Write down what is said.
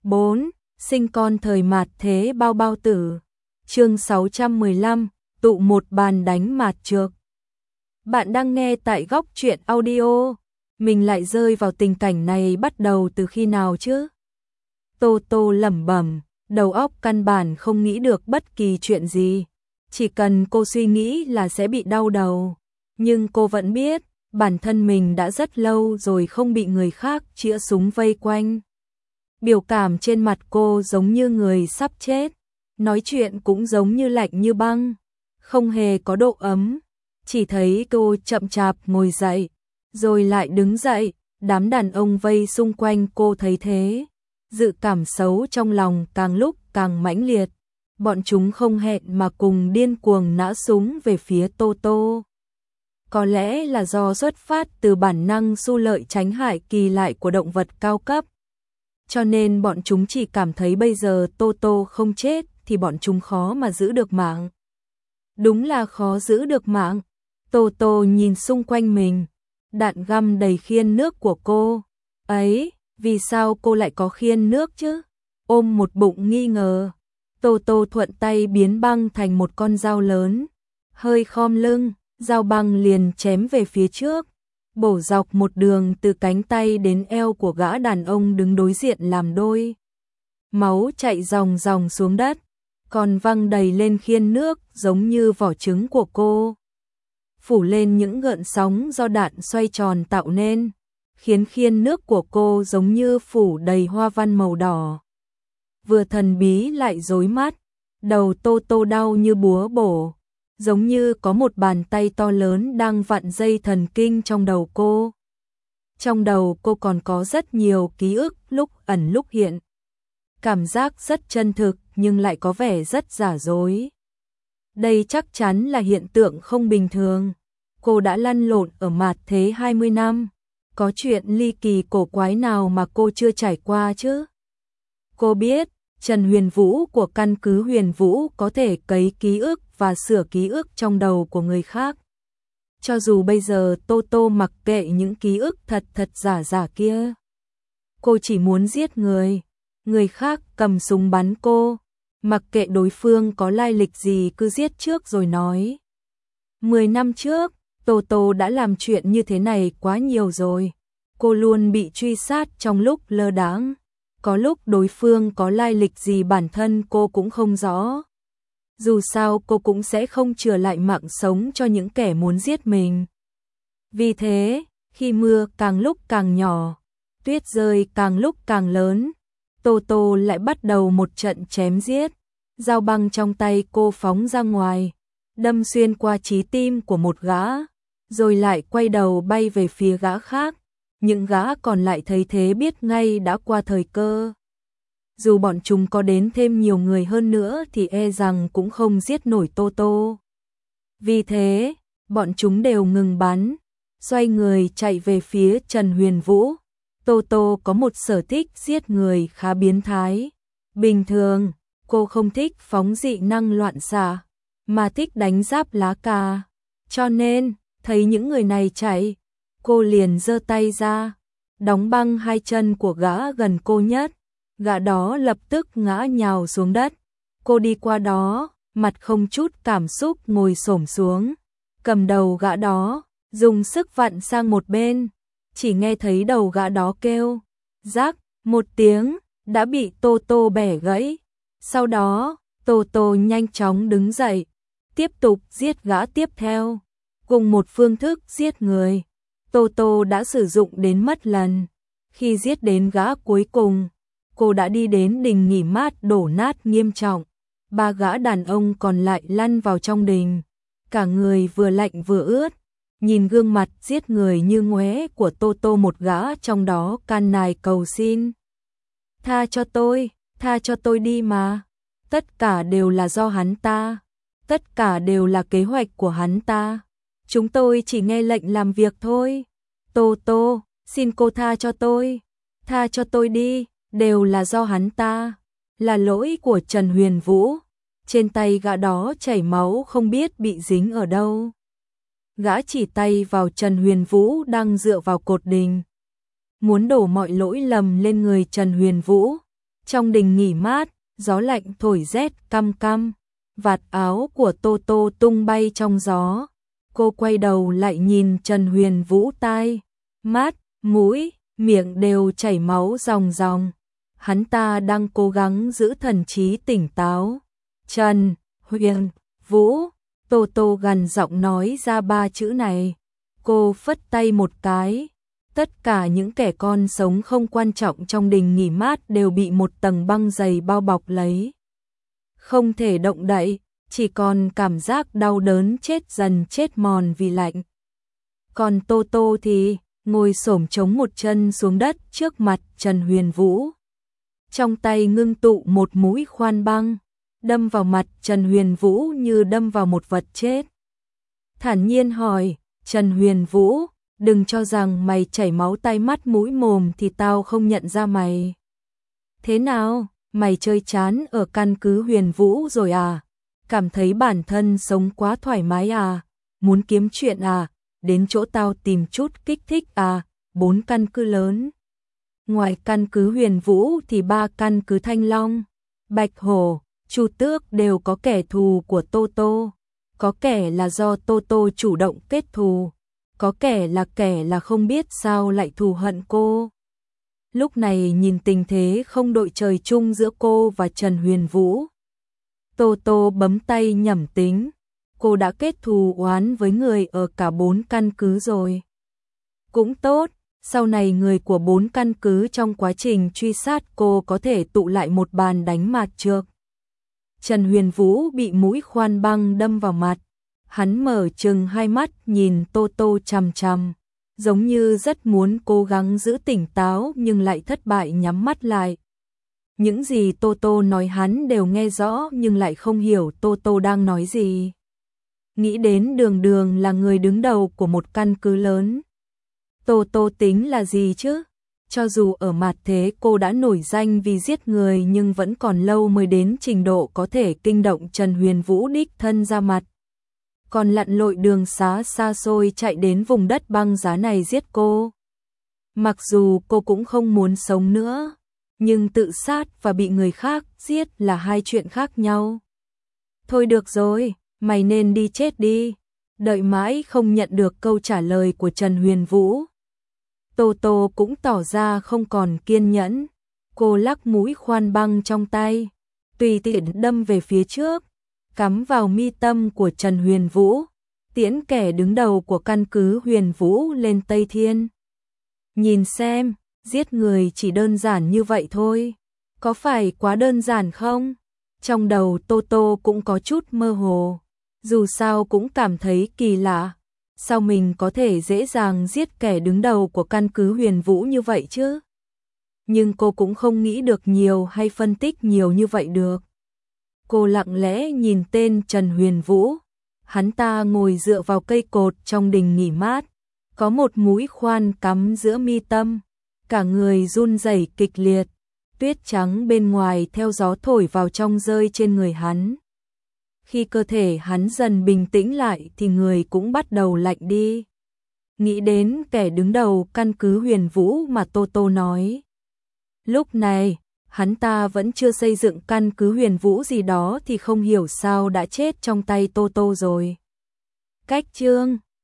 4. Sinh con thời mạt thế bao bao tử. Chương 615, tụ một bàn đánh mạt trược. Bạn đang nghe tại Góc Truyện Audio. Mình lại rơi vào tình cảnh này bắt đầu từ khi nào chứ? Tô Tô lẩm bẩm, đầu óc căn bản không nghĩ được bất kỳ chuyện gì. Chỉ cần cô suy nghĩ là sẽ bị đau đầu. Nhưng cô vẫn biết, bản thân mình đã rất lâu rồi không bị người khác chĩa súng vây quanh. Biểu cảm trên mặt cô giống như người sắp chết, nói chuyện cũng giống như lạnh như băng, không hề có độ ấm. Chỉ thấy cô chậm chạp ngồi dậy, rồi lại đứng dậy, đám đàn ông vây xung quanh cô thấy thế. Dự cảm xấu trong lòng càng lúc càng mãnh liệt, bọn chúng không hẹn mà cùng điên cuồng nã súng về phía Tô Tô. Có lẽ là do xuất phát từ bản năng xu lợi tránh hại kỳ lạ của động vật cao cấp. Cho nên bọn chúng chỉ cảm thấy bây giờ Tô Tô không chết thì bọn chúng khó mà giữ được mạng. Đúng là khó giữ được mạng. Tô Tô nhìn xung quanh mình, đạn găm đầy khiên nước của cô. Ấy, vì sao cô lại có khiên nước chứ? Ôm một bụng nghi ngờ, Tô Tô thuận tay biến băng thành một con dao lớn. Hơi khom lưng, dao băng liền chém về phía trước, bổ dọc một đường từ cánh tay đến eo của gã đàn ông đứng đối diện làm đôi. Máu chạy ròng ròng xuống đất, còn văng đầy lên khiên nước giống như vỏ trứng của cô. Phủ lên những gợn sóng do đạn xoay tròn tạo nên, khiến khiên nước của cô giống như phủ đầy hoa văn màu đỏ. Vừa thần bí lại rối mắt, đầu Tô Tô đau như búa bổ, giống như có một bàn tay to lớn đang vặn dây thần kinh trong đầu cô. Trong đầu cô còn có rất nhiều ký ức lúc ẩn lúc hiện. Cảm giác rất chân thực nhưng lại có vẻ rất giả dối. Đây chắc chắn là hiện tượng không bình thường. Cô đã lăn lộn ở mạt thế 20 năm. Có chuyện ly kỳ cổ quái nào mà cô chưa trải qua chứ? Cô biết, Trần Huyền Vũ của căn cứ Huyền Vũ có thể cấy ký ức và sửa ký ức trong đầu của người khác. Cho dù bây giờ Tô Tô mặc kệ những ký ức thật giả kia. Cô chỉ muốn giết người. Người khác cầm súng bắn cô, mặc kệ đối phương có lai lịch gì cứ giết trước rồi nói. 10 năm trước, Tô Tô đã làm chuyện như thế này quá nhiều rồi. Cô luôn bị truy sát trong lúc lơ đãng. Có lúc đối phương có lai lịch gì bản thân cô cũng không rõ. Dù sao cô cũng sẽ không chừa lại mạng sống cho những kẻ muốn giết mình. Vì thế, khi mưa càng lúc càng nhỏ, tuyết rơi càng lúc càng lớn, Tô Tô lại bắt đầu một trận chém giết. Dao băng trong tay cô phóng ra ngoài, đâm xuyên qua trái tim của một gã, rồi lại quay đầu bay về phía gã khác. Những gã còn lại thấy thế biết ngay đã qua thời cơ. Dù bọn chúng có đến thêm nhiều người hơn nữa thì e rằng cũng không giết nổi Tô Tô. Vì thế, bọn chúng đều ngừng bắn, xoay người chạy về phía Trần Huyền Vũ. Tô Tô có một sở thích giết người khá biến thái. Bình thường, cô không thích phóng dị năng loạn xạ, mà thích đánh giáp lá cà. Cho nên, thấy những người này chạy, cô liền giơ tay ra, đóng băng hai chân của gã gần cô nhất. Gã đó lập tức ngã nhào xuống đất. Cô đi qua đó, mặt không chút cảm xúc ngồi xổm xuống, cầm đầu gã đó, dùng sức vặn sang một bên. Chỉ nghe thấy đầu gã đó kêu rắc một tiếng, đã bị Tô Tô bẻ gãy. Sau đó, Tô Tô nhanh chóng đứng dậy, tiếp tục giết gã tiếp theo. Cùng một phương thức giết người, Tô Tô đã sử dụng đến mất lần. Khi giết đến gã cuối cùng, cô đã đi đến đình nghỉ mát đổ nát nghiêm trọng. 3 gã đàn ông còn lại lăn vào trong đình, cả người vừa lạnh vừa ướt. Nhìn gương mặt giết người như ngoé của Tô Tô, một gã trong đó can nài cầu xin. Tha cho tôi đi mà. Tất cả đều là do hắn ta. Tất cả đều là kế hoạch của hắn ta. Chúng tôi chỉ nghe lệnh làm việc thôi. Tô Tô, xin cô tha cho tôi. Tha cho tôi đi, đều là do hắn ta. Là lỗi của Trần Huyền Vũ. Trên tay gã đó chảy máu không biết bị dính ở đâu. Gã chỉ tay vào Trần Huyền Vũ đang dựa vào cột đình, muốn đổ mọi lỗi lầm lên người Trần Huyền Vũ. Trong đình nghỉ mát, gió lạnh thổi rét căm căm, vạt áo của Tô Tô tung bay trong gió. Cô quay đầu lại nhìn Trần Huyền Vũ, tai, mắt, mũi, miệng đều chảy máu ròng ròng. Hắn ta đang cố gắng giữ thần trí tỉnh táo. Trần Huyền Vũ, Tô Tô gằn giọng nói ra 3 chữ này. Cô phất tay một cái. Tất cả những kẻ con sống không quan trọng trong đình nghỉ mát đều bị một tầng băng dày bao bọc lấy. Không thể động đậy, chỉ còn cảm giác đau đớn chết dần chết mòn vì lạnh. Còn Tô Tô thì ngồi xổm chống một chân xuống đất trước mặt Trần Huyền Vũ. Trong tay ngưng tụ một mũi khoan băng, đâm vào mặt Trần Huyền Vũ như đâm vào một vật chết. Thản nhiên hỏi, Trần Huyền Vũ, đừng cho rằng mày chảy máu tai mắt mũi mồm thì tao không nhận ra mày. Thế nào, mày chơi chán ở căn cứ Huyền Vũ rồi à? Cảm thấy bản thân sống quá thoải mái à? Muốn kiếm chuyện à? Đến chỗ tao tìm chút kích thích à? 4 căn cứ lớn. Ngoài căn cứ Huyền Vũ thì 3 căn cứ Thanh Long, Bạch Hổ, Chu Tước đều có kẻ thù của Tô Tô. Có kẻ là do Tô Tô chủ động kết thù, có kẻ là không biết sao lại thù hận cô. Lúc này nhìn tình thế không đội trời chung giữa cô và Trần Huyền Vũ, Tô Tô bấm tay nhẩm tính, cô đã kết thù oán với người ở cả 4 căn cứ rồi. Cũng tốt, sau này người của 4 căn cứ trong quá trình truy sát cô có thể tụ lại một bàn đánh mạt trược. Trần Huyền Vũ bị mũi khoan băng đâm vào mặt, hắn mở trừng hai mắt nhìn Tô Tô chằm chằm, giống như rất muốn cố gắng giữ tỉnh táo nhưng lại thất bại nhắm mắt lại. Những gì Tô Tô nói hắn đều nghe rõ nhưng lại không hiểu Tô Tô đang nói gì. Nghĩ đến Đường Đường là người đứng đầu của một căn cứ lớn. Tô Tô tính là gì chứ? Cho dù ở mặt thế cô đã nổi danh vì giết người nhưng vẫn còn lâu mới đến trình độ có thể kinh động Trần Huyền Vũ đích thân ra mặt. Còn lặn lội đường xá xa xôi chạy đến vùng đất băng giá này giết cô. Mặc dù cô cũng không muốn sống nữa, nhưng tự sát và bị người khác giết là hai chuyện khác nhau. Thôi được rồi, mày nên đi chết đi. Đợi mãi không nhận được câu trả lời của Trần Huyền Vũ, Tô Tô cũng tỏ ra không còn kiên nhẫn. Cô lắc mũi khoan băng trong tay, tùy tiện đâm về phía trước, cắm vào mi tâm của Trần Huyền Vũ, tiễn kẻ đứng đầu của căn cứ Huyền Vũ lên Tây Thiên. Nhìn xem, giết người chỉ đơn giản như vậy thôi, có phải quá đơn giản không? Trong đầu Tô Tô cũng có chút mơ hồ, dù sao cũng cảm thấy kỳ lạ. Sao mình có thể dễ dàng giết kẻ đứng đầu của căn cứ Huyền Vũ như vậy chứ? Nhưng cô cũng không nghĩ được nhiều hay phân tích nhiều như vậy được. Cô lặng lẽ nhìn tên Trần Huyền Vũ. Hắn ta ngồi dựa vào cây cột trong đình nghỉ mát, có một mũi khoan cắm giữa mi tâm, cả người run rẩy kịch liệt, tuyết trắng bên ngoài theo gió thổi vào trong rơi trên người hắn. Khi cơ thể hắn dần bình tĩnh lại thì người cũng bắt đầu lạnh đi. Nghĩ đến kẻ đứng đầu căn cứ Huyền Vũ mà Tô Tô nói. Lúc này, hắn ta vẫn chưa xây dựng căn cứ Huyền Vũ gì đó thì không hiểu sao đã chết trong tay Tô Tô rồi. Cách chương